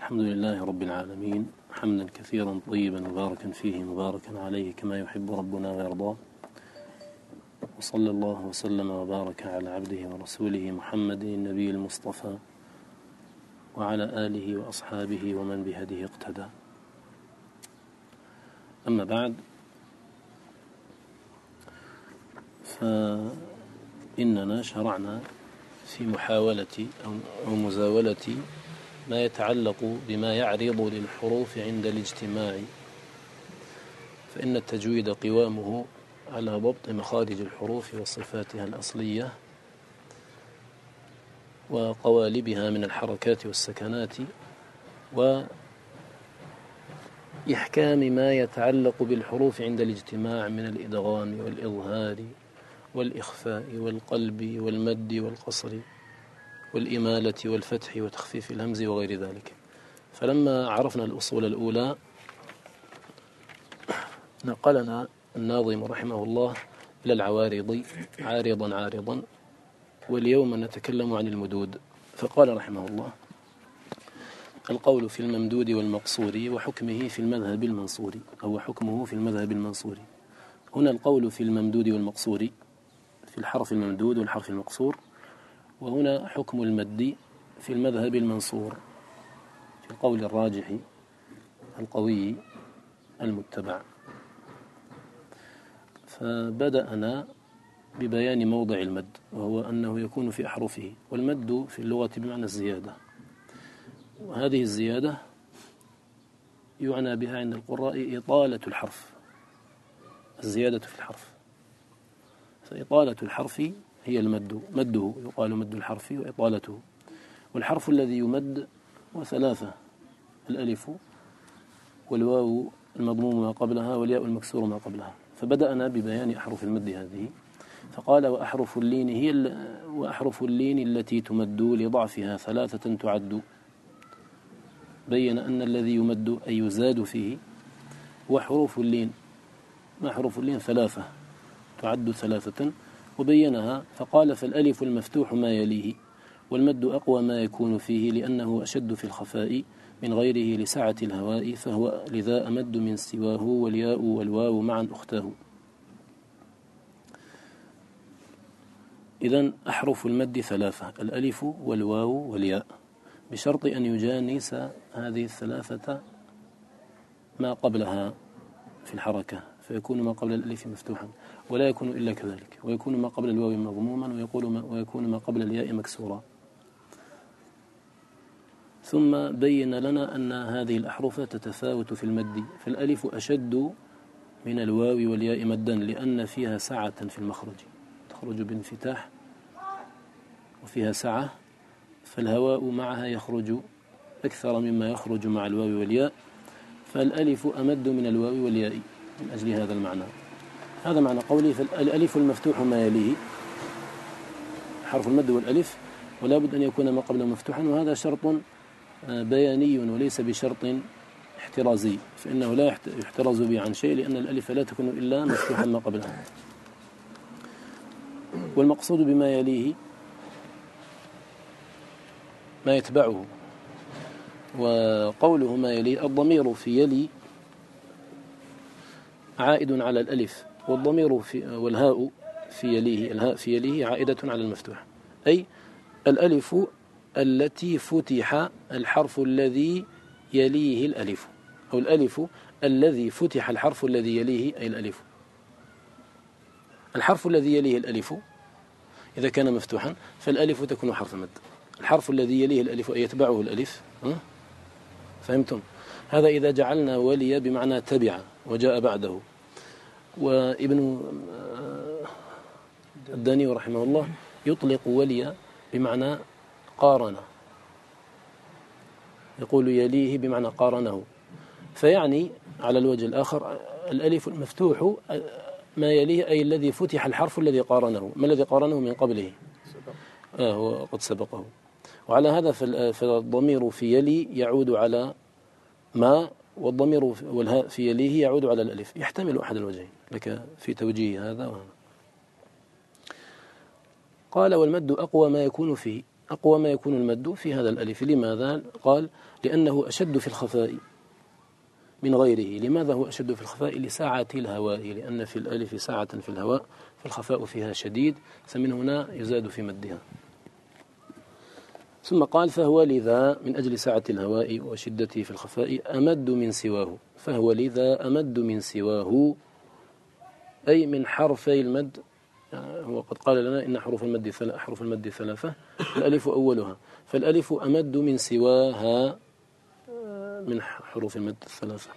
الحمد لله رب العالمين حمدا كثيرا طيبا مباركا فيه مباركا عليه كما يحب ربنا ويرضاه، وصلى الله وسلم وبارك على عبده ورسوله محمد النبي المصطفى وعلى آله وأصحابه ومن بهديه اقتدى. أما بعد، فإننا شرعنا في محاولة أو مزاولة ما يتعلق بما يعرض للحروف عند الاجتماع، فإن التجويد قوامه على ضبط مخارج الحروف وصفاتها الأصلية وقوالبها من الحركات والسكنات، وإحكام ما يتعلق بالحروف عند الاجتماع من الإدغام والإظهار والإخفاء والقلب والمد والقصر والإمالة والفتح وتخفيف الهمز وغير ذلك. فلما عرفنا الأصول الأولى نقلنا الناظم رحمه الله إلى العوارض عارضا، واليوم نتكلم عن المدود. فقال رحمه الله: القول في الممدود والمقصور وحكمه في المذهب المنصور، أو حكمه في المذهب المنصور. هنا القول في الممدود والمقصور، في الحرف الممدود والحرف المقصور، وهنا حكم المد في المذهب المنصور، في القول الراجح القوي المتبع. فبدأنا ببيان موضع المد، وهو أنه يكون في أحرفه، والمد في اللغة بمعنى الزيادة، وهذه الزيادة يعنى بها عند القراء إطالة الحرف، الزيادة في الحرف. فإطالة الحرف هي المد، مده يقال مد الحرف وإطالته. والحرف الذي يمد وثلاثة: الألف والواو المضموم ما قبلها والياء المكسور ما قبلها. فبدأنا ببيان أحرف المد هذه، فقال: وأحرف اللين التي تمد لضعفها ثلاثة تعد. بين أن الذي يمد أي يزاد فيه وحروف اللين، ما حروف اللين ثلاثة تعد ثلاثة، وبينها فقال: فالألف المفتوح ما يليه، والمد أقوى ما يكون فيه، لأنه أشد في الخفاء من غيره لسعة الهواء، فهو لذا أمد من سواه، والياء والواو معا أختاه. إذن أحرف المد ثلاثة: الألف والواو والياء، بشرط أن يجانس هذه الثلاثة ما قبلها في الحركة، فيكون ما قبل الألف مفتوحا، ولا يكون إلا كذلك، ويكون ما قبل الواو مضموما، ويكون ما قبل الياء مكسورا. ثم بين لنا أن هذه الأحرف تتفاوت في المد، فالألف أشد من الواو والياء مدا، لأن فيها سعة في المخرج، تخرج بانفتاح وفيها سعة، فالهواء معها يخرج أكثر مما يخرج مع الواو والياء، فالألف أمد من الواو والياء من أجل هذا المعنى. هذا معنى قولي: فالألف المفتوح ما يليه، حرف المد والألف، ولا بد أن يكون ما قبله مفتوحا، وهذا شرط بياني وليس بشرط احترازي، فإنه لا يحترز به عن شيء، لأن الألف لا تكون إلا مفتوحا ما قبلها. والمقصود بما يليه ما يتبعه، وقوله ما يليه، الضمير في يلي عائد على الألف، والضمير والهاء في يليه، الهاء في يليه عائدة على المفتوح، أي الألف التي فتح الحرف الذي يليه الألف، أو الألف الذي فتح الحرف الذي يليه أي الألف. الحرف الذي يليه الألف إذا كان مفتوحا فالألف تكون حرف مد، الحرف الذي يليه الألف أي يتبعه الألف. فهمتم؟ هذا إذا جعلنا ولي بمعنى تبع وجاء بعده. وابن الداني رحمه الله يطلق ولي بمعنى قارن، يقول يليه بمعنى قارنه، فيعني على الوجه الآخر الألف المفتوح ما يليه أي الذي فتح الحرف الذي قارنه. ما الذي قارنه من قبله؟ هو قد سبقه. وعلى هذا فالضمير في يلي يعود على ما، والضمير والهاء في يليه يعود على الألف، يحتمل أحد الوجهين لك في توجيه هذا وهذا. قال: والمد أقوى ما يكون فيه، أقوى ما يكون المد في هذا الألف. لماذا؟ قال لأنه أشد في الخفاء من غيره. لماذا هو أشد في الخفاء؟ لسعة الهواء، لأن في الألف سعة في الهواء فالخفاء فيها شديد، فمن هنا يزاد في مدها. ثم قال فهو لذا من أجل سعة الهواء وشدته في الخفاء أمد من سواه. فهو لذا أمد من سواه أي من حرفي المد. هو قد قال لنا إن حروف المد ثلاثة، الألف أولها، فالألف أمد من سواها من حروف المد الثلاثة.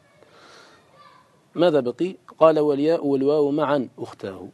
ماذا بقي؟ قال والياء والواو معا أختاه.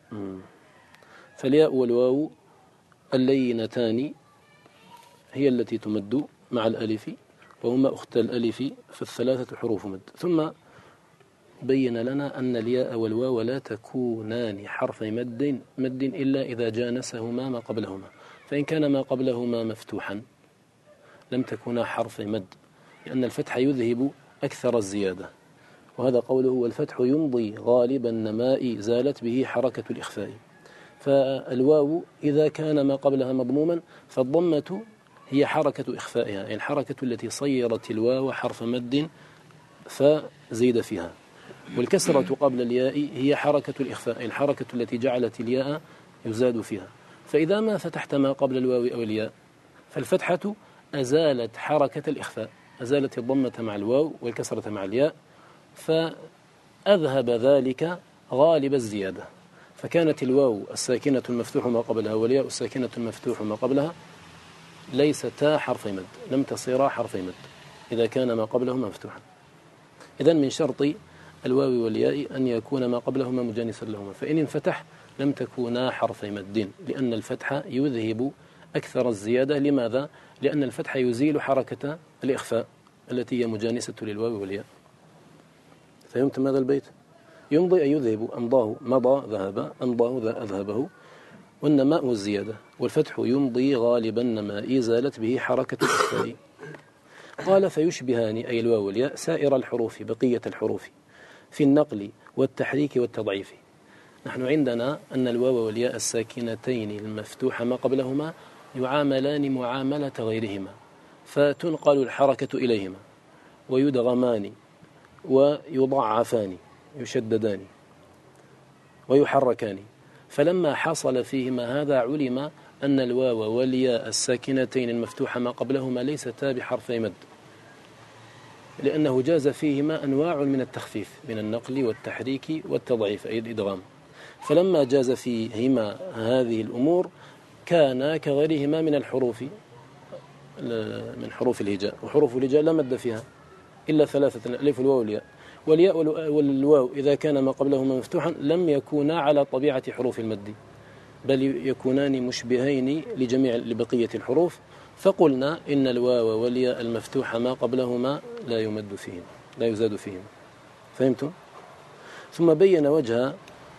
فالياء والواو اللينتان هي التي تمد مع الألف، وهما أخت الألف فالثلاثة حروف مد. ثم بين لنا أن الياء والواو لا تكونان حرف مد إلا إذا جانسهما ما قبلهما، فإن كان ما قبلهما مفتوحا لم تكونا حرف مد، لأن الفتح يذهب أكثر الزيادة، وهذا قوله والفتح يمضي غالب النماء زالت به حركة الإخفاء. فالواو إذا كان ما قبلها مضموما فالضمة هي حركة إخفائها، يعني الحركة التي صيرت الواو حرف مد فزيد فيها، والكسرة قبل الياء هي حركة الإخفاء، الحركة التي جعلت الياء يزاد فيها. فإذا ما فتحت ما قبل الواو أو الياء فالفتحة أزالت حركة الإخفاء، أزالت الضمة مع الواو والكسرة مع الياء، فأذهب ذلك غالب الزيادة، فكانت الواو الساكنة المفتوح ما قبلها والياء الساكنة المفتوح ما قبلها ليستا حرفي مد، لم تصيرا حرفي مد إذا كان ما قبلهما مفتوحا. إذن من شرط الواو والياء أن يكون ما قبلهما مجانسا لهما، فإن انفتح لم تكونا حرفي مد، لأن الفتح يذهب أكثر الزيادة. لماذا؟ لأن الفتح يزيل حركة الإخفاء التي هي مجانسة للواو والياء. فهمتم هذا البيت؟ يمضي أي يذهب، أمضاه مضى ذهب، أمضاه أذهبه، والنماء والزيادة، والفتح يمضي غالبا النماء زالت به حركة الإخفاء. قال فيشبهان أي الواو والياء سائر الحروف بقية الحروف في النقل والتحريك والتضعيف. نحن عندنا أن الواو والياء الساكنتين المفتوحة ما قبلهما يعاملان معاملة غيرهما، فتنقل الحركة إليهما ويدغمان ويضعفان يشددان ويحركان. فلما حصل فيهما هذا علم أن الواو والياء الساكنتين المفتوحة ما قبلهما ليستا بحرفي مد، لأنه جاز فيهما أنواع من التخفيف من النقل والتحريك والتضعيف أي الإدغام. فلما جاز فيهما هذه الأمور كان كغيرهما من الحروف، من حروف الهجاء، وحروف الهجاء لا مد فيها إلا ثلاثة، الألف والواو والياء. والياء والواو إذا كان ما قبلهما مفتوحا لم يكونا على طبيعة حروف المد، بل يكونان مشبهين لبقية الحروف، فقلنا إن الواو والياء المفتوحة ما قبلهما لا يمد فيهم، لا يزاد فيهم. فهمتم؟ ثم بين وجه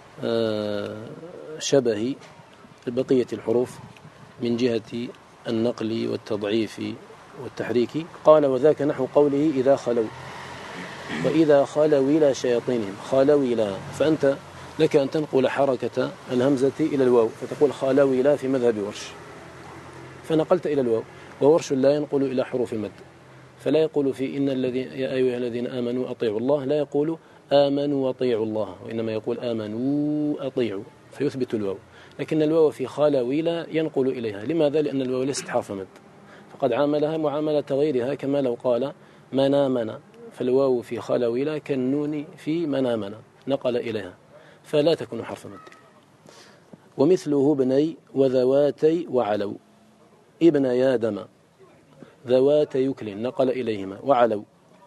شبه بقية الحروف من جهة النقل والتضعيف والتحريك. قال وذاك نحو قوله إذا خلوا، وإذا خلوا إلى شياطينهم، خلوا إلى، فأنت لك أن تنقل حركة الهمزة إلى الواو فتقول خلوا إلى في مذهب ورش، فنقلت إلى الواو، وورش لا ينقل إلى حروف المد، فلا يقول في إن الذين يا أيها الذين آمنوا أطيعوا الله، لا يقول آمنوا وأطيعوا الله، وإنما يقول آمنوا أطيعوا فيثبت الواو. لكن الواو في خلوا إلى ينقل إليها. لماذا؟ لأن الواو ليست حرف مد، فقد عاملها معاملة غيرها، كما لو قال منامنا، فالواو في خلوا إلى كالنون في منامنا نقل إليها، فلا تكون حرف مد. ومثله بني وذواتي وعلو، ابن يادم ذوات يكل نقل إليهما، وعلو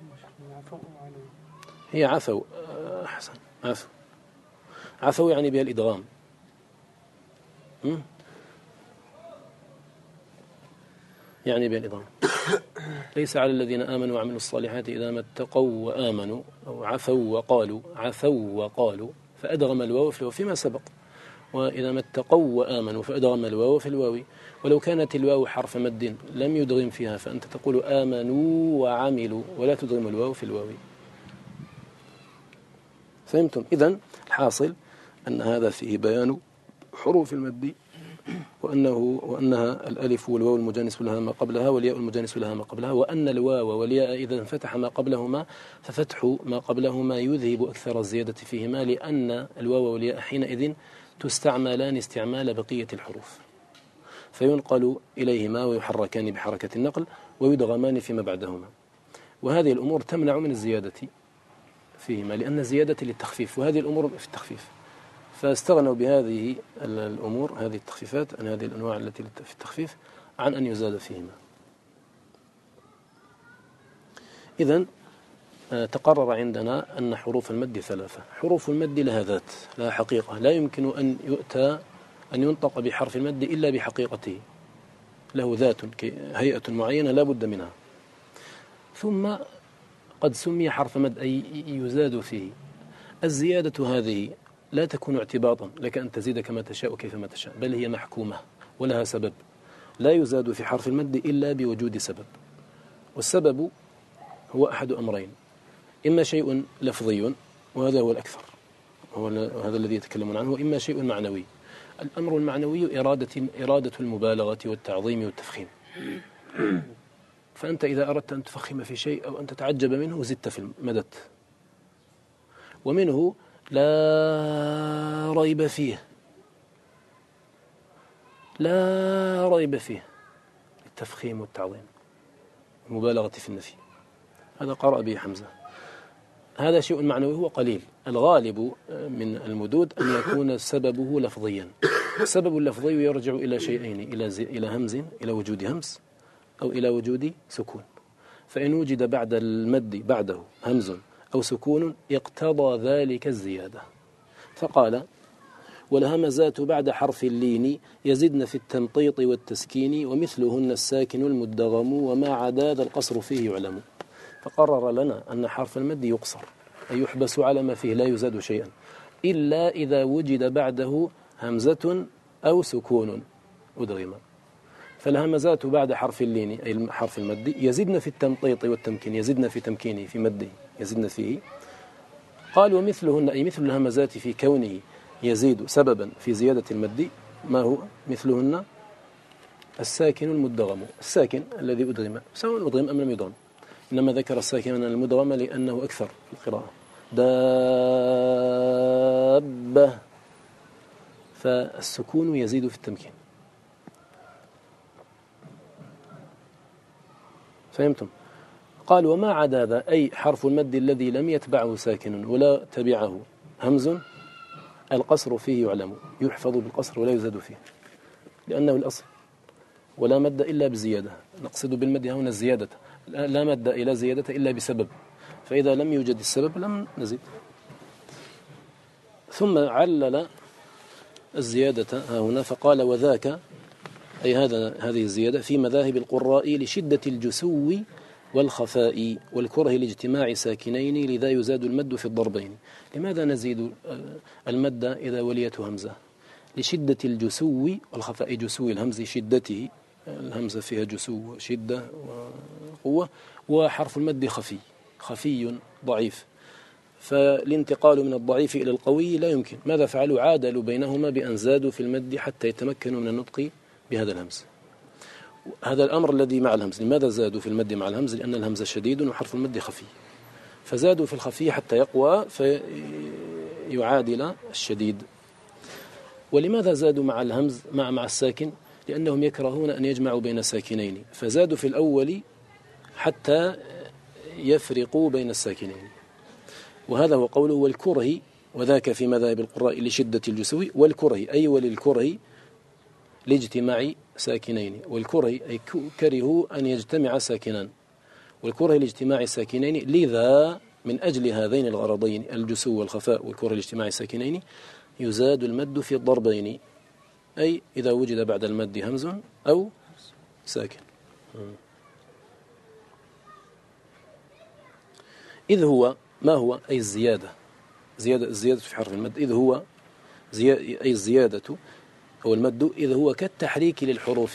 هي عفو، أحسن، عفو يعني بها الإدغام، يعني بها الإدغام. ليس على الذين آمنوا وعملوا الصالحات إذا ما اتقوا وآمنوا، أو عفوا وقالوا فأدغم الواو في الواو فيما سبق، وإذا ما اتقوا وآمنوا فأدغم الواو في الواو. ولو كانت الواو حرف مد لم يدغم فيها، فأنت تقول آمنوا وعملوا ولا تدغم الواو في الواو. فهمتم؟ إذن الحاصل أن هذا فيه بيان حروف المد وأنها الألف والواو المجانس لها ما قبلها والياء المجانس لها ما قبلها، وأن الواو والياء إذا انفتح ما قبلهما ففتح ما قبلهما يذهب أكثر الزيادة فيهما، لأن الواو والياء حينئذ تستعملان استعمال بقية الحروف، فينقل إليهما ويحركان بحركة النقل ويدغمان فيما بعدهما. وهذه الأمور تمنع من الزيادة فيهما، لأن الزيادة للتخفيف، وهذه الأمور في التخفيف، فاستغنوا بهذه الأمور، هذه التخفيفات، عن هذه الأنواع التي في التخفيف، عن أن يزاد فيهما. إذن تقرر عندنا أن حروف المد ثلاثة. حروف المد لها ذات، لها حقيقة، لا يمكن أن ينطق بحرف المد إلا بحقيقته، له ذات هيئة معينة لا بد منها. ثم قد سمي حرف مد أي يزاد فيه. الزيادة هذه لا تكون اعتباطا لك أن تزيد كما تشاء كيفما تشاء، بل هي محكومة ولها سبب. لا يزاد في حرف المد إلا بوجود سبب، والسبب هو أحد أمرين: إما شيء لفظي، وهذا هو الأكثر، وهذا الذي يتكلمون عنه، وإما شيء معنوي. الأمر المعنوي إرادة المبالغة والتعظيم والتفخيم. فأنت إذا أردت أن تفخم في شيء أو أن تتعجب منه زدت في المدد. ومنه لا ريب فيه، لا ريب فيه، التفخيم والتعظيم، المبالغة في النفي. هذا قرأ به حمزة. هذا شيء معنوي هو قليل. الغالب من المدود أن يكون سببه لفظيا. السبب اللفظي يرجع إلى شيئين: إلى همز، إلى وجود همز، أو إلى وجود سكون. فإن وجد بعد المد بعده همز أو سكون اقتضى ذلك الزيادة. فقال: والهمزات بعد حرف اللين يزدن في التمطيط والتسكين، ومثلهن الساكن المدغم، وما عدا ذا القصر فيه يعلم. فقرر لنا أن حرف المد يقصر، أي يحبس على ما فيه، لا يزاد شيئا إلا إذا وجد بعده همزة أو سكون أدغم. فالهمزات بعد حرف اللين أي حرف المد يزدن في التمطيط والتمكين، يزدن في تمكينه، في مده يزدن فيه. قال: ومثلهن أي مثل الهمزات في كونه يزيد سببا في زيادة المد. ما هو مثلهن؟ الساكن المدغم، الساكن الذي أدغم، سواء أدغم أم لم يدغم، إنما ذكر الساكن المدغم لأنه أكثر في القراءة. دابة، فالسكون يزيد في التمكين. فهمتم؟ قال: وما عدا ذا أي حرف المد الذي لم يتبعه ساكن ولا تبعه همز القصر فيه يعلم، يحفظ بالقصر ولا يزاد فيه، لأنه الأصل، ولا مد إلا بزيادة. نقصد بالمد هنا الزيادة، لا مد إلى زيادة إلا بسبب، فإذا لم يوجد السبب لم نزيد. ثم علل الزيادة هنا فقال: وذاك أي هذه الزيادة في مذاهب القراء لشدة الجسو والخفاء والكره لاجتماع ساكنين، لذا يزاد المد في الضربين. لماذا نزيد المد إذا وليته همزة؟ لشدة الجسو والخفاء، جسو الهمز شدته، الهمزة فيها جسو شدة وقوة، وحرف المد خفي ضعيف، فالانتقال من الضعيف إلى القوي لا يمكن. ماذا فعلوا؟ عادلوا بينهما بأن زادوا في المد حتى يتمكنوا من النطق بهذا الهمز. هذا الأمر الذي مع الهمز. لماذا زادوا في المد مع الهمز؟ لأن الهمز شديد وحرف المد خفي، فزادوا في الخفي حتى يقوى فيعادل الشديد. ولماذا زادوا مع الهمز مع الساكن؟ لأنهم يكرهون أن يجمعوا بين ساكنين، فزادوا في الأول حتى يفرقوا بين الساكنين. وهذا هو قوله: والكره، وذاك في مذاهب القراء لشدة الجسو، والكره أي وللكره لاجتماع ساكنين. والكره أي كرهوا أن يجتمع ساكنان، والكره لاجتماع ساكنين، لذا من أجل هذين الغرضين الجسو والخفاء والكره لاجتماع ساكنين يزاد المد في الضربين، أي إذا وجد بعد المد همز أو ساكن. إذ هو ما هو أي الزيادة، الزيادة في حرف المد. إذ هو أي الزيادة أو المد، إذ هو كالتحريك للحروف.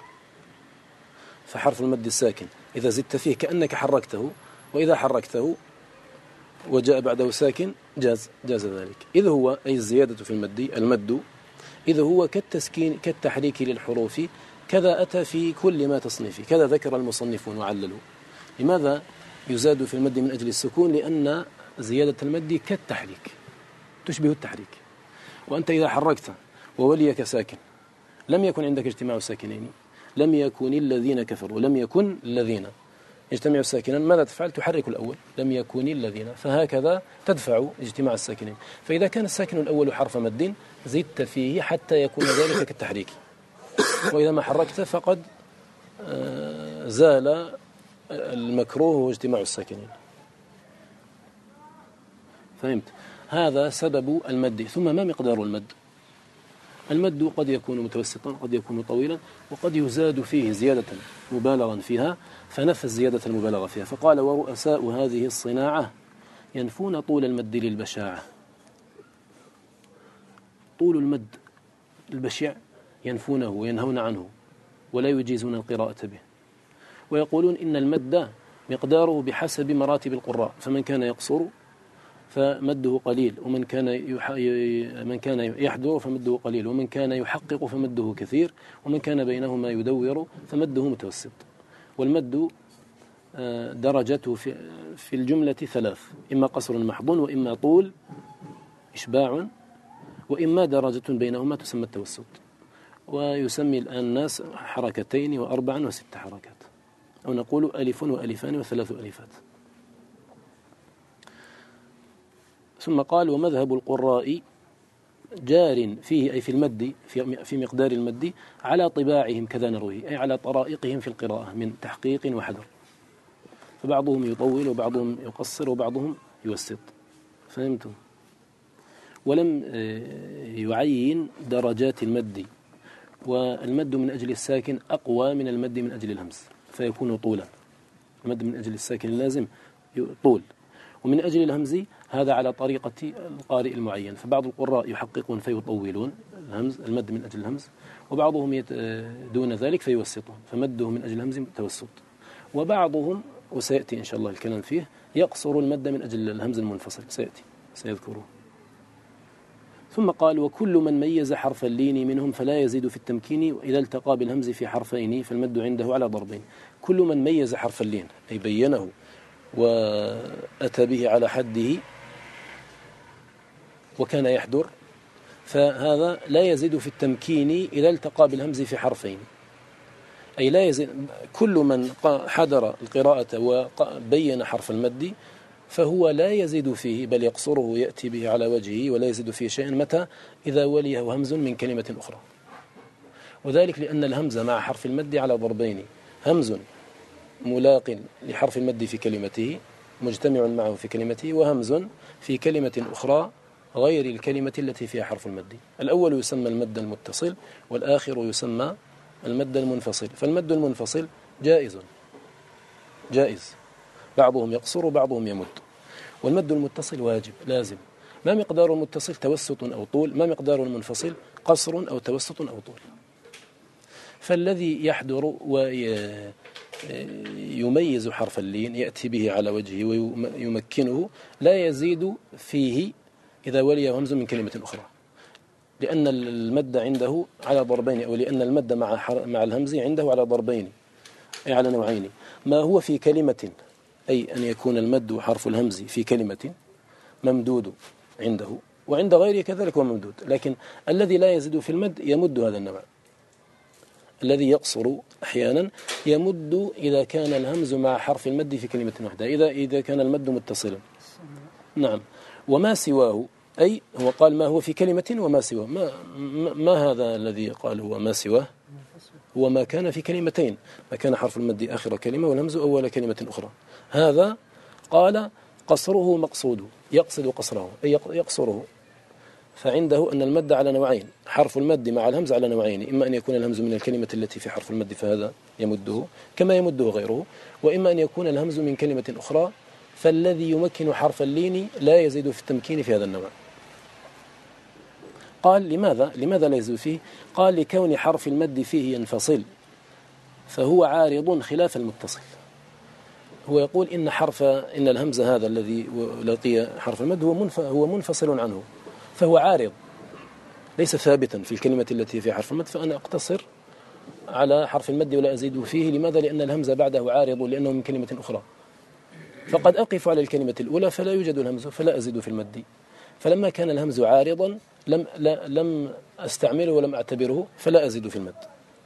فحرف المد الساكن إذا زدت فيه كأنك حركته، وإذا حركته وجاء بعده ساكن جاز ذلك. إذ هو أي الزيادة في المد إذا هو كالتسكين كالتحريك للحروف، كذا أتى في كل ما تصنيفه، كذا ذكر المصنفون وعللوا. لماذا يزاد في المد من أجل السكون؟ لأن زيادة المد كالتحريك، تشبه التحريك. وأنت إذا حركت ووليك ساكن لم يكن عندك اجتماع الساكنين، لم يكن الذين كفروا، لم يكن الذين يجتمع الساكنين، ماذا تفعل؟ تحرك الأول، لم يكن الذين، فهكذا تدفع اجتماع الساكنين. فإذا كان الساكن الأول حرف مد زدت فيه حتى يكون ذلك كالتحريك، وإذا ما حركت فقد زال المكروه واجتماع الساكنين. فهمت؟ هذا سبب المد. ثم ما مقدار المد؟ المد قد يكون متوسطا، قد يكون طويلا، وقد يزاد فيه زيادة مبالغا فيها، فنفى الزيادة المبالغة فيها. فقال: ورؤساء هذه الصناعة ينفون طول المد للبشاعة. طول المد البشع ينفونه وينهون عنه ولا يجيزون القراءة به، ويقولون إن المد مقداره بحسب مراتب القراء، فمن كان يقصر فمده قليل، ومن كان يحدر فمده قليل، ومن كان يحقق فمده كثير، ومن كان بينهما يدور فمده متوسط. والمد درجته في الجملة ثلاث: إما قصر محض، وإما طول إشباع، وإما درجة بينهما تسمى التوسط. ويسمي الآن الناس حركتين وأربعا وست حركات، أو نقول ألف وألفان وثلاث ألفات. ثم قال: ومذهب القراء جار فيه، أي في المد، في مقدار المد، على طباعهم كذا نرويه، أي على طرائقهم في القراءة من تحقيق وحذر، فبعضهم يطول وبعضهم يقصر وبعضهم يوسط. فهمتم؟ ولم يعين درجات المد، والمد من أجل الساكن أقوى من المد من أجل الهمز، فيكون طولا. المد من أجل الساكن اللازم طول، ومن أجل الهمز هذا على طريقة القارئ المعين. فبعض القراء يحققون فيطولون الهمز، المد من أجل الهمز، وبعضهم دون ذلك فيوسطون، فمده من أجل الهمز توسط. وبعضهم، وسيأتي إن شاء الله الكلام فيه، يقصر المد من أجل الهمز المنفصل، سيذكره. ثم قال: وكل من ميز حرف اللين منهم فلا يزيد في التمكين، وإذا التقى بالهمز في حرفين فالمد عنده على ضربين. كل من ميز حرف اللين، أي بينه وأتى به على حده وكان يحدر، فهذا لا يزيد في التمكين إذا التقى بالهمز في حرفين. أي لا يزيد، كل من حضر القراءة وبين حرف المد فهو لا يزيد فيه، بل يقصره يأتي به على وجهه ولا يزيد فيه شيئا. متى؟ إذا وليه همز من كلمة أخرى. وذلك لأن الهمز مع حرف المد على ضربين: همز ملاق لحرف المد في كلمته، مجتمع معه في كلمته، وهمز في كلمة أخرى غير الكلمة التي فيها حرف المد. الأول يسمى المد المتصل، والآخر يسمى المد المنفصل. فالمد المنفصل جائز، بعضهم يقصر وبعضهم يمد. والمد المتصل واجب لازم. ما مقدار المتصل؟ توسط أو طول. ما مقدار المنفصل؟ قصر أو توسط أو طول. فالذي يحضر ويميز حرف اللين يأتي به على وجهه ويمكنه لا يزيد فيه إذا ولي همز من كلمة أخرى، لأن المد عنده على ضربين، أو لأن المد مع الهمز عنده على ضربين، أي على نوعين: ما هو في كلمة، أي أن يكون المد حرف الهمز في كلمة ممدود عنده، وعند غيره كذلك هو ممدود. لكن الذي لا يزيد في المد يمد هذا النوع. الذي يقصر أحيانا يمد إذا كان الهمز مع حرف المد في كلمة واحدة، إذا كان المد متصلا. نعم. وما سواه، أي هو قال ما هو في كلمة وما سواه. ما هذا الذي قال هو ما سواه؟ هو ما كان في كلمتين، ما كان حرف المد آخر كلمة والهمز أول كلمة أخرى. هذا قال قصره مقصوده، يقصد قصره أي يقصره. فعنده أن المد على نوعين: حرف المد مع الهمز على نوعين، إما أن يكون الهمز من الكلمة التي في حرف المد فهذا يمده كما يمده غيره، وإما أن يكون الهمز من كلمة أخرى، فالذي يمكن حرف اللين لا يزيد في التمكين في هذا النوع. قال: لماذا لا يزيد فيه؟ قال: لكون حرف المد فيه ينفصل، فهو عارض خلاف المتصل. هو يقول إن الهمز هذا الذي لقي حرف المد هو منفصل عنه، فهو عارض. ليس ثابتا في الكلمة التي فيها حرف المد، فأنا أقتصر على حرف المد ولا أزيد فيه. لماذا؟ لأن الهمزة بعده عارض لأنه من كلمة أخرى، فقد أقف على الكلمة الأولى فلا يوجد الهمز فلا أزيد في المد. فلما كان الهمز عارضا لم أستعمله ولم أعتبره فلا أزيد في المد.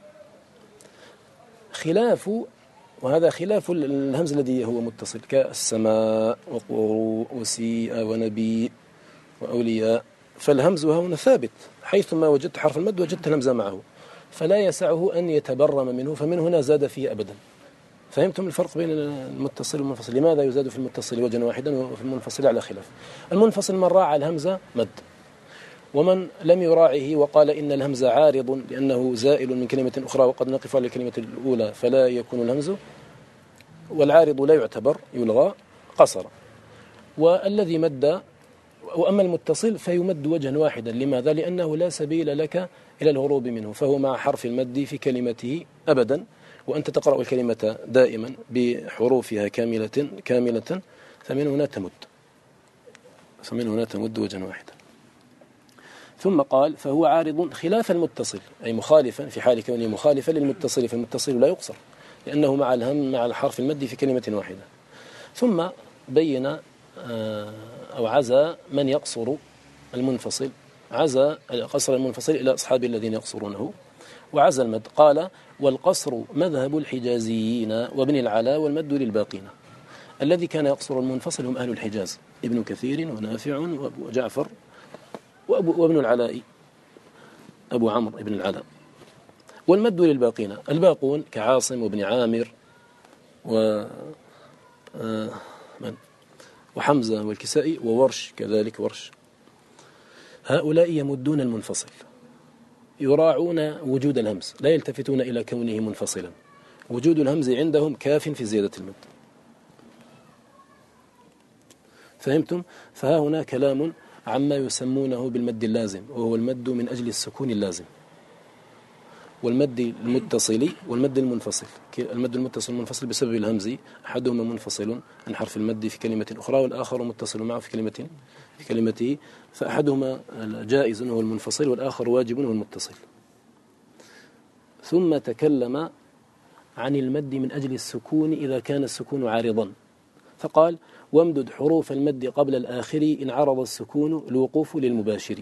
وهذا خلاف الهمز الذي هو متصل كالسماء وقروء وسيء ونبي وأولياء، فالهمز هنا ثابت، حيثما وجدت حرف المد وجدت الهمز معه، فلا يسعه أن يتبرم منه، فمن هنا زاد فيه أبدا. فهمتم الفرق بين المتصل والمنفصل؟ لماذا يزاد في المتصل وجها واحدا وفي المنفصل على خلاف؟ المنفصل من راعى الهمزة مد، ومن لم يراعه وقال إن الهمزة عارض لأنه زائل من كلمة أخرى وقد نقف على الكلمة الأولى فلا يكون الهمز، والعارض لا يعتبر يلغى، قصر. والذي مد، وأما المتصل فيمد وجها واحدا. لماذا؟ لأنه لا سبيل لك إلى الهروب منه، فهو مع حرف المد في كلمته أبدا، وأنت تقرأ الكلمة دائما بحروفها كاملة، فمن هنا تمد وجها واحدا. ثم قال فهو عارض خلاف المتصل، أي مخالفا في حال كونه مخالفا للمتصل، فالمتصل لا يقصر لأنه مع الحرف المد في كلمة واحدة. ثم بين أو عزى من يقصر المنفصل، عزى قصر المنفصل إلى أصحاب الذين يقصرونه، وعزى المد. قال والقصر مذهب الحجازيين وابن العلاء والمد للباقين. الذي كان يقصر المنفصل هم أهل الحجاز، ابن كثير ونافع وجعفر وابن العلاء أبو عمرو ابن العلاء. والمد للباقين، الباقون كعاصم وابن عامر وحمزة والكسائي وورش، كذلك ورش. هؤلاء يمدون المنفصل، يراعون وجود الهمز، لا يلتفتون إلى كونه منفصلا. وجود الهمز عندهم كاف في زيادة المد. فهمتم؟ فها هنا كلام عما يسمونه بالمد اللازم، وهو المد من أجل السكون اللازم، والمد المتصل والمد المنفصل. المد المتصل والمنفصل بسبب الهمز، أحدهما منفصل عن حرف المد في كلمة أخرى، والآخر متصل معه في كلمته، فأحدهما جائز وهو المنفصل، والآخر واجب وهو المتصل. ثم تكلم عن المد من أجل السكون إذا كان السكون عارضا، فقال وامدد حروف المد قبل الآخر إن عرض السكون الوقوف للمباشر.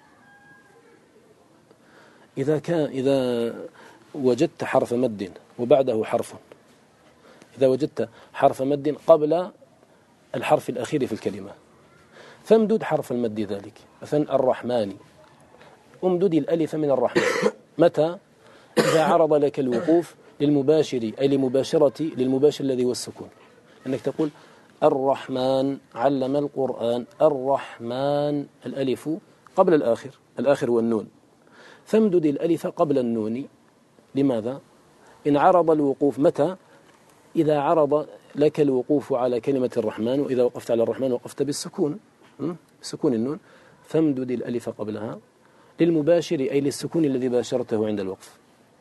إذا وجدت حرف مد وبعده حرف، إذا وجدت حرف مد قبل الحرف الأخير في الكلمة، فامدد حرف المد ذلك. مثلا الرحمن، امدد الألف من الرحمن. متى؟ إذا عرض لك الوقوف للمباشر، أي للمباشر الذي هو السكون، أنك تقول الرحمن علم القرآن، الرحمن، الألف قبل الآخر هو النون، فامدد الألف قبل النون. لماذا؟ إن عرض الوقوف. متى؟ إذا عرض لك الوقوف على كلمة الرحمن، وإذا وقفت على الرحمن وقفت بالسكون، سكون النون، فامدد الألف قبلها للمباشر، أي للسكون الذي باشرته عند الوقف.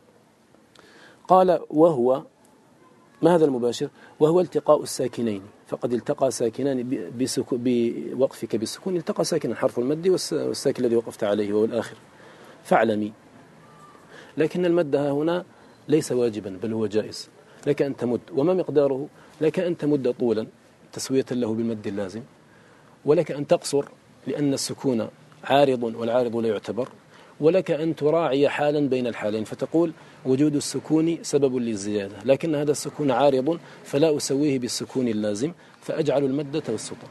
قال وهو، ما هذا المباشر؟ وهو التقاء الساكنين، فقد التقى ساكنان بوقفك بالسكون، التقى ساكنا حرف المد والساكن الذي وقفت عليه وهو الآخر، فاعلمي. لكن المد هنا ليس واجبا بل هو جائز، لك أن تمد. وما مقداره؟ لك أن تمد طولا تسوية له بالمد اللازم، ولك أن تقصر لأن السكون عارض والعارض لا يعتبر، ولك أن تراعي حالا بين الحالين، فتقول وجود السكون سبب للزيادة، لكن هذا السكون عارض فلا أسويه بالسكون اللازم، فأجعل المد توسطا،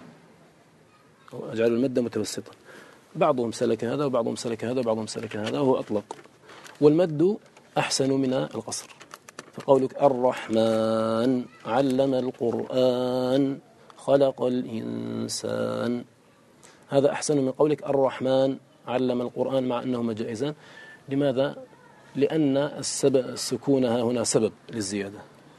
أو أجعل المد متوسطا. بعضهم سلك هذا وبعضهم سلك هذا وبعضهم سلك هذا، وهو أطلق. والمد أحسن من القصر، فقولك الرحمن علم القرآن خلق الإنسان، هذا أحسن من قولك الرحمن علم القرآن، مع أنهما جائزان. لماذا؟ لأن السكون هنا سبب للزيادة.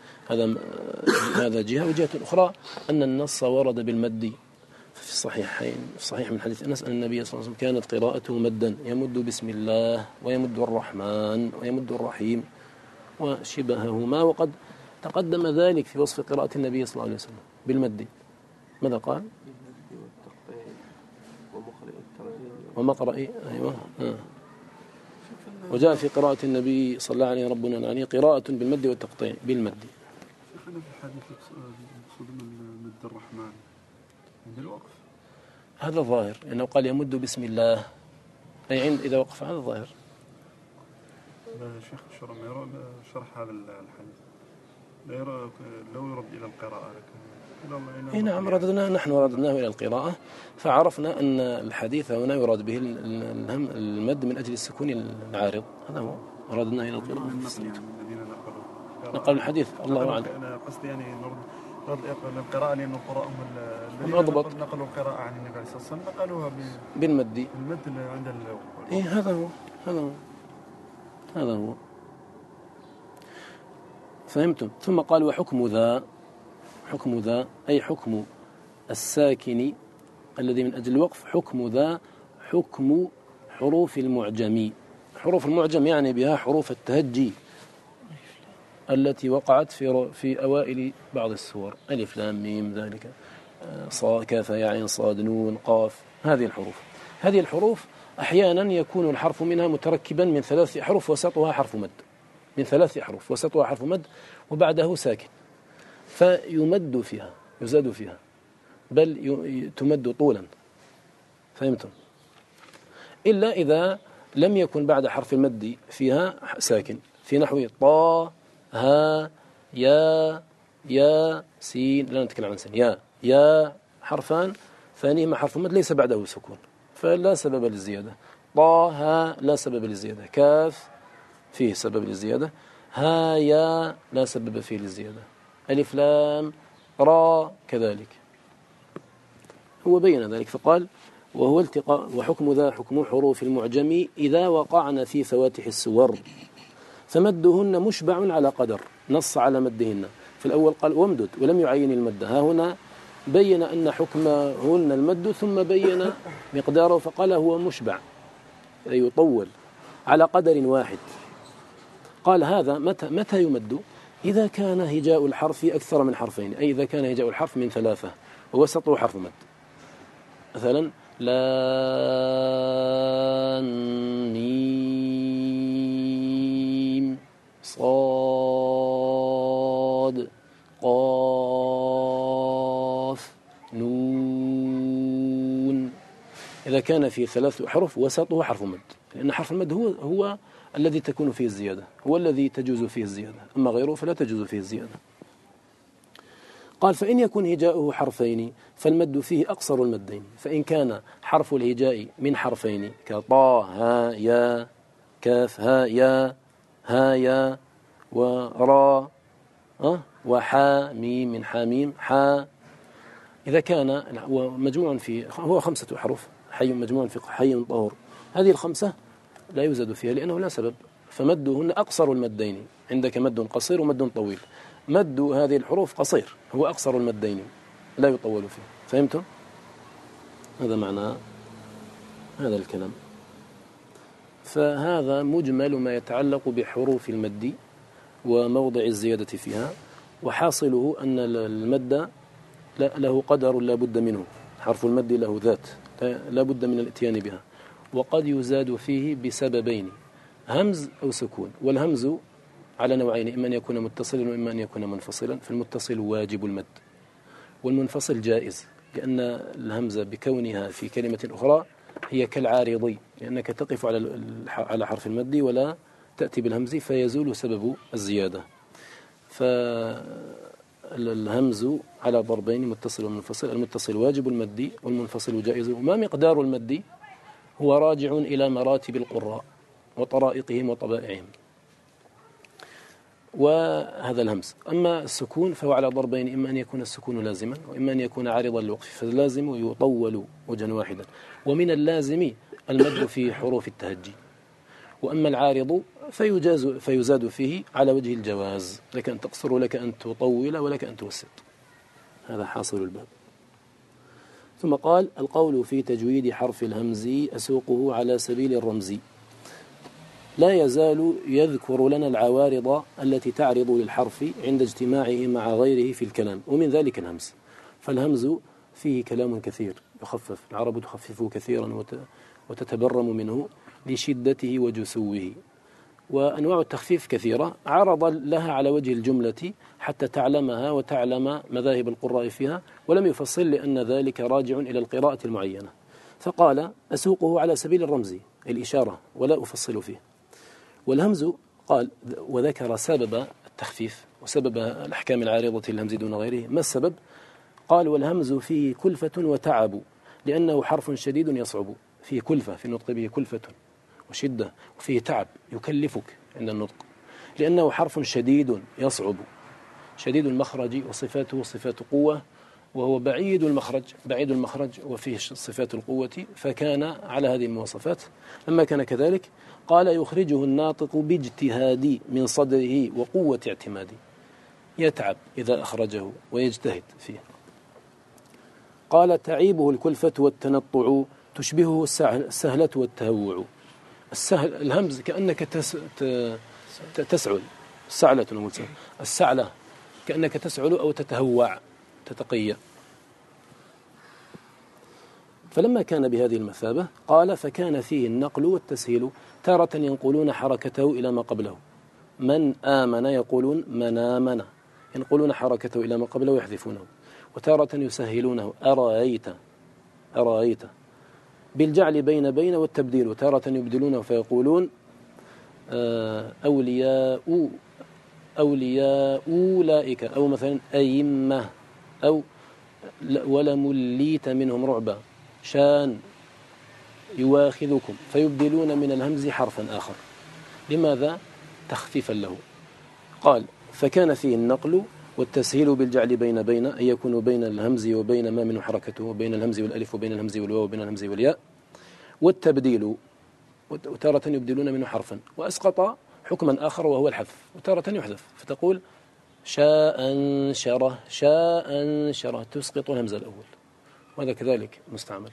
هذا جهة. وجهة أخرى أن النص ورد بالمد في الصحيحين، في صحيح من حديث أنس أن النبي صلى الله عليه وسلم كانت قراءته مدا، يمد بسم الله ويمد الرحمن ويمد الرحيم وشبههما، وقد تقدم ذلك في وصف قراءة النبي صلى الله عليه وسلم بالمد. ماذا قال؟ ومقرئ. أيوة. وجاء في قراءة النبي صلى الله عليه ربنا العلي قراءة بالمد والتقطيع بالمد. شيخنا في الحديث المقصود من مد الرحمن عند الوقف، هذا الظاهر لأنه قال يمد بسم الله أي عند إذا وقف، هذا الظاهر. شيخ الشرم شرح هذا الحديث لو يرد إلى القراءة نعم نحن رددناه إلى القراءة، فعرفنا أن الحديث هنا يراد به المد من أجل السكون العارض، هذا هو رددناه إلى القراءة. نقل الحديث الله أعلم. أنا قصدي يعني رد القراءة لأن القراء هم أضبط. نقلوا القراءة عن النبي عليه الصلاة والسلام نقلوها بالمد. المد عند هذا هو فهمتم. ثم قال وحكم ذا أي حكم الساكن الذي من أجل الوقف، حكم ذا حكم حروف المعجم. حروف المعجم يعني بها حروف التهجي التي وقعت في أوائل بعض السور، ألف لام ميم ذلك صاد كاف يا عين صاد نون قاف. هذه الحروف أحيانا يكون الحرف منها متركبا من 3 أحرف وسطها حرف مد، من 3 أحرف وسطها حرف مد وبعده ساكن، فيمد فيها يزاد فيها بل تمد طولا، فهمتم؟ إلا إذا لم يكن بعد حرف المد فيها ساكن، في نحو طا ها يا سين، لا نتكلم عن سين، يا حرفان ثانيهما حرف مد ليس بعده سكون فلا سبب للزيادة، طا ها لا سبب للزيادة، كاف فيه سبب للزيادة، ها يا لا سبب فيه للزيادة، ألف لام را كذلك. هو بين ذلك فقال وهو التقاء وحكم ذا حكم حروف المعجم إذا وقعن في فواتح السور، فمدهن مشبع على قدر، نص على مدهن. في الأول قال وامدد ولم يعين المد، ها هنا بين أن حكمهن المد ثم بين مقداره فقال هو مشبع أي يطول على قدر واحد. قال هذا متى يمد؟ إذا كان هجاء الحرف أكثر من حرفين، أي إذا كان هجاء الحرف من 3 ووسطه حرف مد، مثلا لام ميم صاد قاف نون. إذا كان في 3 أحرف وسطه حرف مد، لأن حرف المد هو الذي تكون فيه الزيادة، هو الذي تجوز فيه الزيادة، أما غيره فلا تجوز فيه الزيادة. قال فإن يكن هجاؤه حرفين فالمد فيه أقصر المدين، فإن كان حرف الهجاء من حرفين كطا ها يا كاف ها يا ورا وحا ميم من حاميم حا، إذا كان مجموع في هو 5 أحرف حي مجموع في حي طهور، هذه ال5 لا يزاد فيها لأنه لا سبب، فمدهن أقصر المدين. عندك مد قصير ومد طويل، مد هذه الحروف قصير هو أقصر المدين لا يطول فيه، فهمتم؟ هذا معنى هذا الكلام. فهذا مجمل ما يتعلق بحروف المد وموضع الزيادة فيها، وحاصله أن المد له قدر لا بد منه، حرف المد له ذات لا بد من الاتيان بها، وقد يزاد فيه بسببين همز أو سكون، والهمز على نوعين، إما أن يكون متصلا وإما أن يكون منفصلا، فالمتصل واجب المد والمنفصل جائز، لأن الهمزة بكونها في كلمة أخرى هي كالعارضي، لأنك تقف على حرف المد ولا تأتي بالهمز فيزول سبب الزيادة. فالهمز على ضربين متصل ومنفصل، المتصل واجب المد والمنفصل جائز. وما مقدار المد هو راجع إلى مراتب القراء وطرائقهم وطبائعهم، وهذا الهمز. أما السكون فهو على ضربين، إما أن يكون السكون لازما وإما أن يكون عارضا للوقف، فاللازم يطول وجها واحدا، ومن اللازم المد في حروف التهجي، وأما العارض فيزاد فيه على وجه الجواز، لك أن تقصر ولك أن تطول ولك أن توسط. هذا حاصل الباب. ثم قال القول في تجويد حرف الهمز أسوقه على سبيل الرمز، لا يزال يذكر لنا العوارض التي تعرض للحرف عند اجتماعه مع غيره في الكلام، ومن ذلك الهمز. فالهمز فيه كلام كثير يخفف، العرب تخففه كثيرا وتتبرم منه لشدته وجسوه، وأنواع التخفيف كثيرة، عرض لها على وجه الجملة حتى تعلمها وتعلم مذاهب القراء فيها، ولم يفصل لأن ذلك راجع إلى القراءة المعينة، فقال أسوقه على سبيل الرمز الإشارة ولا أفصل فيه. والهمز قال وذكر سبب التخفيف وسبب الأحكام العارضة للهمز دون غيره. ما السبب؟ قال والهمز فيه كلفة وتعب لأنه حرف شديد يصعب، فيه كلفة في النطق به كلفة وشدة، وفيه تعب يكلفك عند النطق لأنه حرف شديد يصعب، شديد المخرج وصفاته صفات قوة، وهو بعيد المخرج وفيه صفات القوة، فكان على هذه المواصفات. لما كان كذلك قال يخرجه الناطق باجتهاد من صدره وقوة اعتماده، يتعب إذا أخرجه ويجتهد فيه. قال تعيبه الكلفة والتنطع تشبهه السهلة والتهوع. الهمز كأنك تسعل، السعلة كأنك تسعل أو تتهوع تتقيأ. فلما كان بهذه المثابة قال فكان فيه النقل والتسهيل، تارة ينقلون حركته إلى ما قبله، من آمن يقولون من آمن، ينقلون حركته إلى ما قبله ويحذفونه، وتارة يسهلونه أرأيت بالجعل بين والتبديل، وتارة يبدلونه فيقولون أولياء أولئك، أو مثلا أئمة، أو ولمليت منهم رعبا شان يواخذكم، فيبدلون من الهمز حرفا آخر. لماذا؟ تخفيفا له. قال فكان فيه النقل والتسهيل بالجعل بين أن يكون بين الهمز وبين ما منه حركته، وبين الهمز والألف وبين الهمز والواو وبين الهمز والياء، والتبديل، وتارة يبدلون منه حرفا، وأسقط حكما آخر وهو الحذف، وتارة يحذف، فتقول شاء شره تسقط الهمز الأول، وهذا كذلك مستعمل.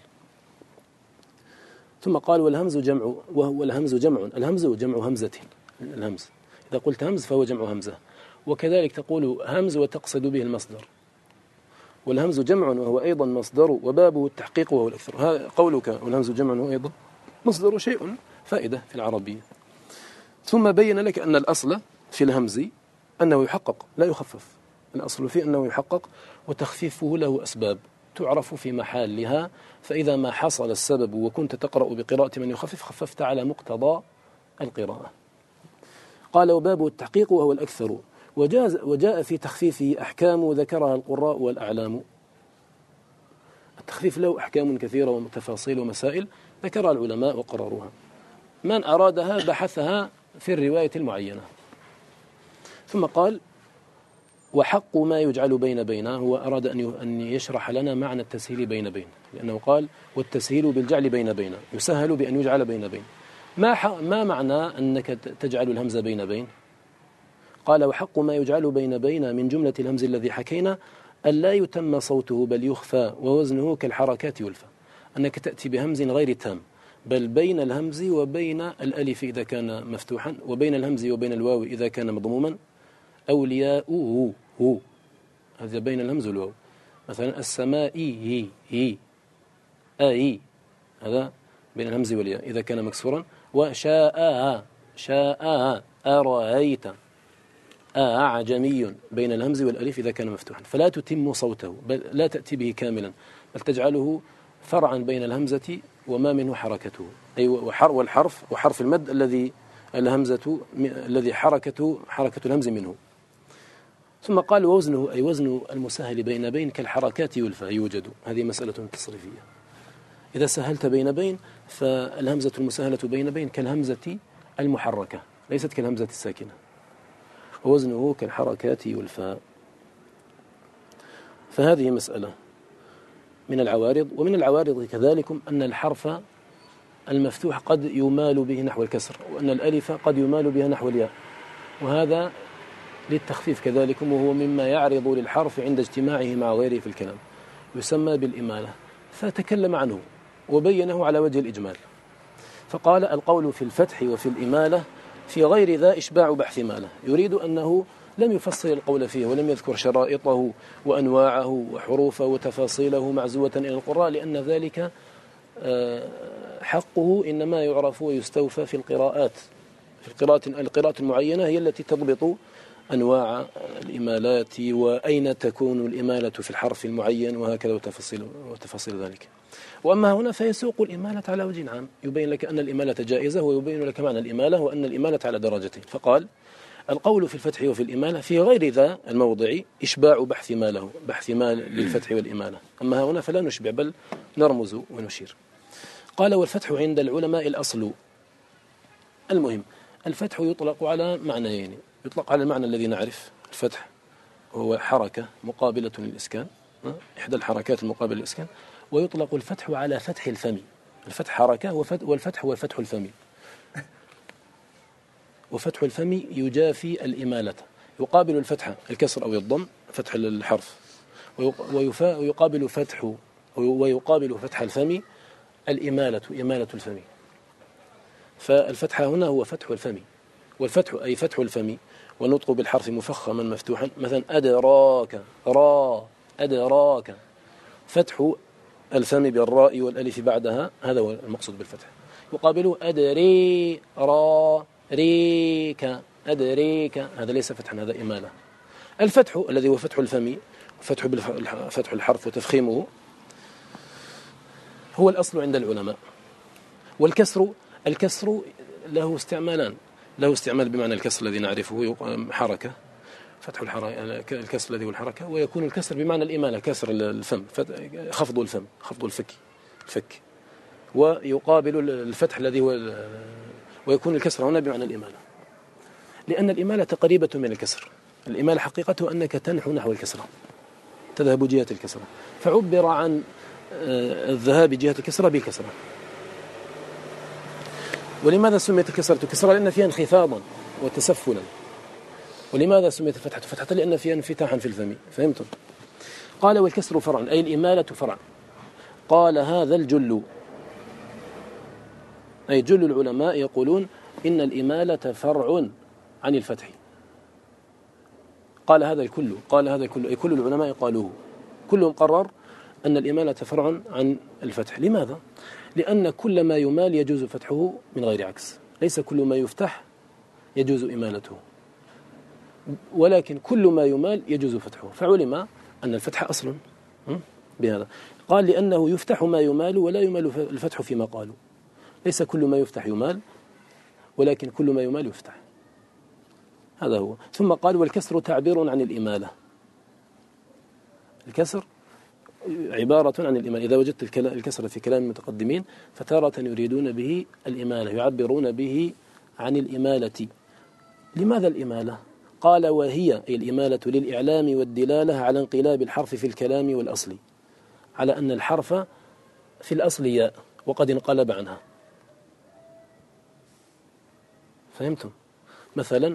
ثم قال والهمز جمع، وهو الهمز جمع همزة. الهمز إذا قلت همز فهو جمع همزة، وكذلك تقول همز وتقصد به المصدر، والهمز جمع وهو أيضا مصدر، وبابه التحقيق وهو الأكثر. هذا قولك والهمز جمع وهو أيضا مصدر شيء فائدة في العربية. ثم بين لك أن الأصل في الهمز أنه يحقق لا يخفف، الأصل فيه أنه يحقق، وتخفيفه له أسباب تعرف في محلها، فإذا ما حصل السبب وكنت تقرأ بقراءة من يخفف خففت على مقتضى القراءة. قال وبابه التحقيق وهو الأكثر، وجاء في تخفيفه أحكام ذكرها القراء والأعلام. التخفيف له أحكام كثيرة وتفاصيل ومسائل ذكرها العلماء وقرروها، من أرادها بحثها في الرواية المعينة. ثم قال وحق ما يجعل بين، هو أراد أن يشرح لنا معنى التسهيل بين، لأنه قال والتسهيل بالجعل بين، يسهل بأن يجعل بين. ما معنى أنك تجعل الهمز بين؟ قال وحق ما يجعل بين من جملة الهمز الذي حكينا ألا يتم صوته بل يخفى، ووزنه كالحركات يلفى، أنك تأتي بهمز غير تام، بل بين الهمز وبين الألف إذا كان مفتوحا، وبين الهمز وبين الواو إذا كان مضموما. أولياؤه هذا بين الهمز والواو، مثلا السماء هي هذا بين الهمز والياء إذا كان مكسورا. وشاء أرأيت أعجمي بين الهمز والألف إذا كان مفتوحا، فلا تتم صوته، بل لا تأتي به كاملا، بل تجعله فرعا بين الهمزة وما منه حركته، أي والحرف وحرف المد الذي حركة الهمز منه. ثم قال ووزنه أي وزن المسهل بين كالحركات يلفى يوجد. هذه مسألة تصريفية، إذا سهلت بين فالهمزة المسهلة بين كالهمزة المحركة ليست كالهمزة الساكنة، ووزنه كالحركات يلفى. فهذه مسألة من العوارض. ومن العوارض كذلك أن الحرف المفتوح قد يمال به نحو الكسر، وأن الألف قد يمال بها نحو الياء، وهذا للتخفيف كذلك، وهو مما يعرض للحرف عند اجتماعه مع غيره في الكلام، يسمى بالإمالة، فتكلم عنه وبينه على وجه الإجمال. فقال القول في الفتح وفي الإمالة في غير ذا إشباع بحث ماله، يريد أنه لم يفصل القول فيه ولم يذكر شرائطه وأنواعه وحروفه وتفاصيله معزوة إلى القراء، لأن ذلك حقه إنما يعرف ويستوفى في القراءات في القراءة المعينة هي التي تضبط أنواع الإمالات وأين تكون الإمالة في الحرف المعين وهكذا وتفاصيل ذلك. وأما هنا فيسوق الإمالة على وجه عام، يبين لك أن الإمالة جائزة ويبين لك معنى الإمالة وأن الإمالة على درجتين. فقال القول في الفتح وفي الإمالة في غير ذا الموضع إشباع بحث ما للفتح والإمالة، أما هنا فلا نشبع بل نرمز ونشير. قال والفتح عند العلماء الأصل. المهم الفتح يطلق على معنيين، يطلق على المعنى الذي نعرف، الفتح هو حركة مقابلة للإسكان، إحدى الحركات المقابلة للإسكان، ويطلق الفتح على فتح الفم. الفتح حركة والفتح هو فتح الفم، وفتح الفم يجافي الإمالة. يقابل الفتح الكسر أو الضم فتح الحرف، ويقابل فتح الفم الإمالة إمالة الفم. فالفتح هنا هو فتح الفم، والفتح أي فتح الفم ونطق بالحرف مفخما مفتوحا، مثلا أدراك أدراك، فتح الفم بالراء والألف بعدها، هذا هو المقصود بالفتح. يقابله أدريك أدريك، هذا ليس فتحا، هذا إمالة. الفتح الذي هو فتح الفم، فتح الحرف وتفخيمه، هو الأصل عند العلماء. الكسر له استعمالان، له استعمال بمعنى الكسر الذي نعرفه حركة، فتح الكسر الذي هو الحركة، ويكون الكسر بمعنى الإمالة، كسر الفم، خفض الفم، خفض الفك، ويقابل الفتح الذي هو ويكون الكسر هنا بمعنى الإمالة، لأن الإمالة قريبة من الكسر. الإمالة حقيقته أنك تنحو نحو الكسرة، تذهب جهة الكسرة، فعبر عن الذهاب جهة الكسرة بالكسرة. ولماذا سميت الكسرة كسرة؟ لأن فيها انخفاضا وتسفلا. ولماذا سميت الفتحة فتحة؟ لأن فيها انفتاحا في الفم. فهمتم؟ قال والكسر فرع، أي الإمالة فرع. قال هذا الجل، أي جل العلماء يقولون إن الإمالة فرع عن الفتح. قال هذا الكل أي كل العلماء قالوه، كلهم قرر أن الإمالة فرع عن الفتح. لماذا؟ لأن كل ما يمال يجوز فتحه من غير عكس، ليس كل ما يفتح يجوز إمالته، ولكن كل ما يمال يجوز فتحه. فعلم أن الفتح أصل بهذا. قال لأنه يفتح ما يمال ولا يمال الفتح فيما قالوا، ليس كل ما يفتح يمال، ولكن كل ما يمال يفتح، هذا هو. ثم قال والكسر تعبير عن الإمالة. الكسر عبارة عن الإمالة. إذا وجدت الكسر في كلام المتقدمين فتارة يريدون به الإمالة، يعبرون به عن الإمالة. لماذا الإمالة؟ قال وهي الإمالة للإعلام والدلالة على انقلاب الحرف في الكلام والأصل، على أن الحرف في الأصل ياء وقد انقلب عنها. فهمتم؟ مثلا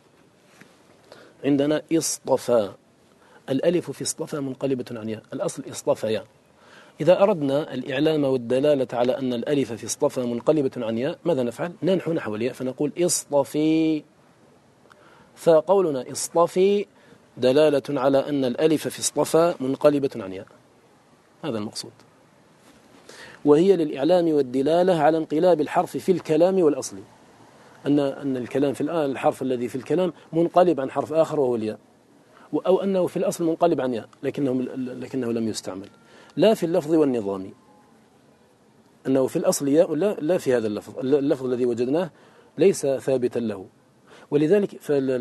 عندنا اصطفى، الألف في اصطفى منقلبة عن ياء، الأصل اصطفى. إذا أردنا الإعلام والدلالة على أن الألف في اصطفى منقلبة عن ياء، ماذا نفعل؟ ننحو نحو الياء فنقول اصطفي. فقولنا اصطفي دلالة على أن الألف في اصطفى منقلبة عن ياء، هذا المقصود. وهي للإعلام والدلالة على انقلاب الحرف في الكلام والأصل، أن الكلام في الحرف الذي في الكلام منقلب عن حرف آخر وهو الياء، أو أنه في الأصل منقلب عن ياء لكنه لم يستعمل، لا في اللفظ والنظام، أنه في الأصل ياء لا في هذا اللفظ الذي وجدناه ليس ثابتا له. ولذلك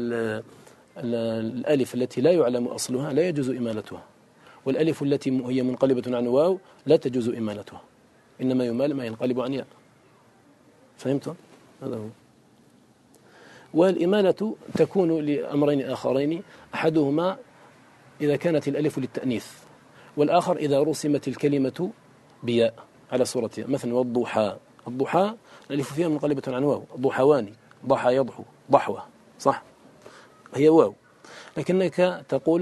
الألف التي لا يعلم أصلها لا يجوز إمالتها، والألف التي هي منقلبة عن واو لا تجوز إمالتها، إنما يمال ما ينقلب عن ياء. فهمتم؟ هذا هو. والإمالة تكون لأمرين آخرين، أحدهما إذا كانت الألف للتأنيث، والآخر إذا رسمت الكلمة بياء على صورة ياء. مثلا والضحى، الضحى الألف فيها منقلبة عن واو، ضحواني، ضحى يضحو، ضحوة، صح، هي واو، لكنك تقول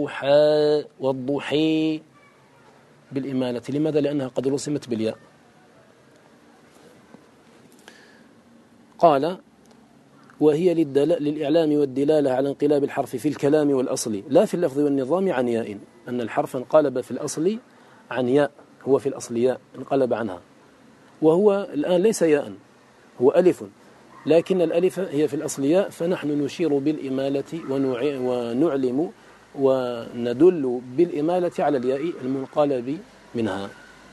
والضحي بالإمالة. لماذا؟ لأنها قد رسمت بالياء. قال وهي للإعلام والدلالة على انقلاب الحرف في الكلام والأصل لا في اللفظ والنظام عن ياء، أن الحرف انقلب في الأصل عن ياء، هو في الأصل ياء انقلب عنها، وهو الآن ليس ياء، هو ألف لكن الألف هي في الأصل ياء، فنحن نشير بالإمالة ونعلم وندل بالإمالة على الياء المنقلب منها،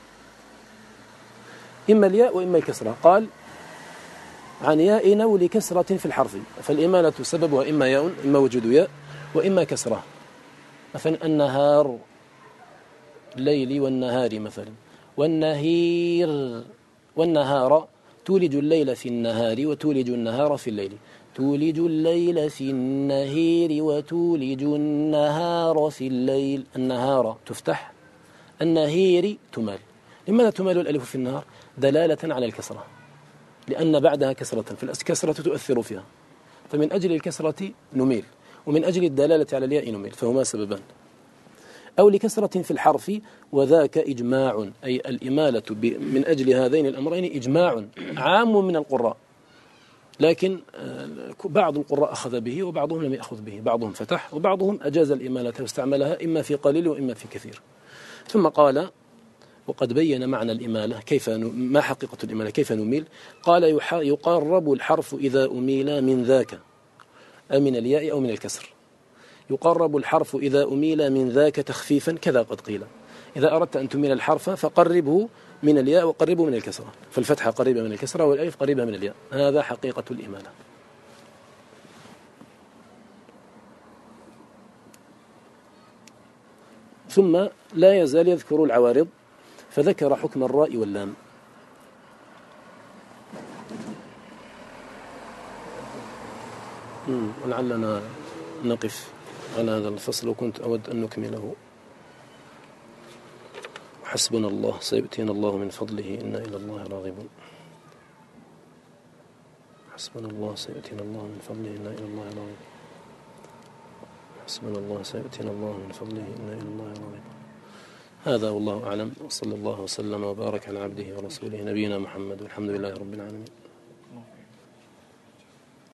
إما الياء وإما الكسرة. قال عن ياء أو لكسرة في الحرف، فالإمالة سببها إما ياء إما وجود ياء وإما كسرة. مثلا النهار، الليل والنهار مثلا، والنهير والنهار، تولج الليل في النهار وتولج النهار في الليل، تولج الليل في النهير وتولج النهار في الليل. النهار تفتح، النهير تمال. لماذا تمال الألف في النهار؟ دلالة على الكسرة، لأن بعدها كسرة، فالكسرة تؤثر فيها، فمن أجل الكسرة نميل، ومن أجل الدلالة على الياء نميل، فهما سببان. أو لكسرة في الحرف، وذاك إجماع، أي الإمالة من أجل هذين الأمرين إجماع عام من القراء، لكن بعض القراء أخذ به وبعضهم لم يأخذ به، بعضهم فتح وبعضهم أجاز الإمالة واستعملها إما في قليل وإما في كثير. ثم قال وقد بين معنى الإمالة، ما حقيقة الإمالة، كيف نميل. قال يقرب الحرف إذا أميل من ذاك، من الياء أو من الكسر. يقرب الحرف إذا أميل من ذاك تخفيفا كذا قد قيل. إذا أردت أن تميل الحرف فقربه من الياء وقربه من الكسرة، فالفتحة قريبة من الكسرة والألف قريبة من الياء، هذا حقيقة الإمالة. ثم لا يزال يذكر العوارض، فذكر حكم الراء واللام. ولعلنا نقف على هذا الفصل، وكنت أود أن نكمله. حسبنا الله سيؤتينا الله من فضله إنا إلى الله راغبون. حسبنا الله سيؤتينا الله من فضله إنا إلى الله راغبون. حسبنا الله سيؤتينا الله من فضله إنا إلى الله راغبون. هذا والله أعلم، وصلى الله وسلم وبارك على عبده ورسوله نبينا محمد، والحمد لله رب العالمين.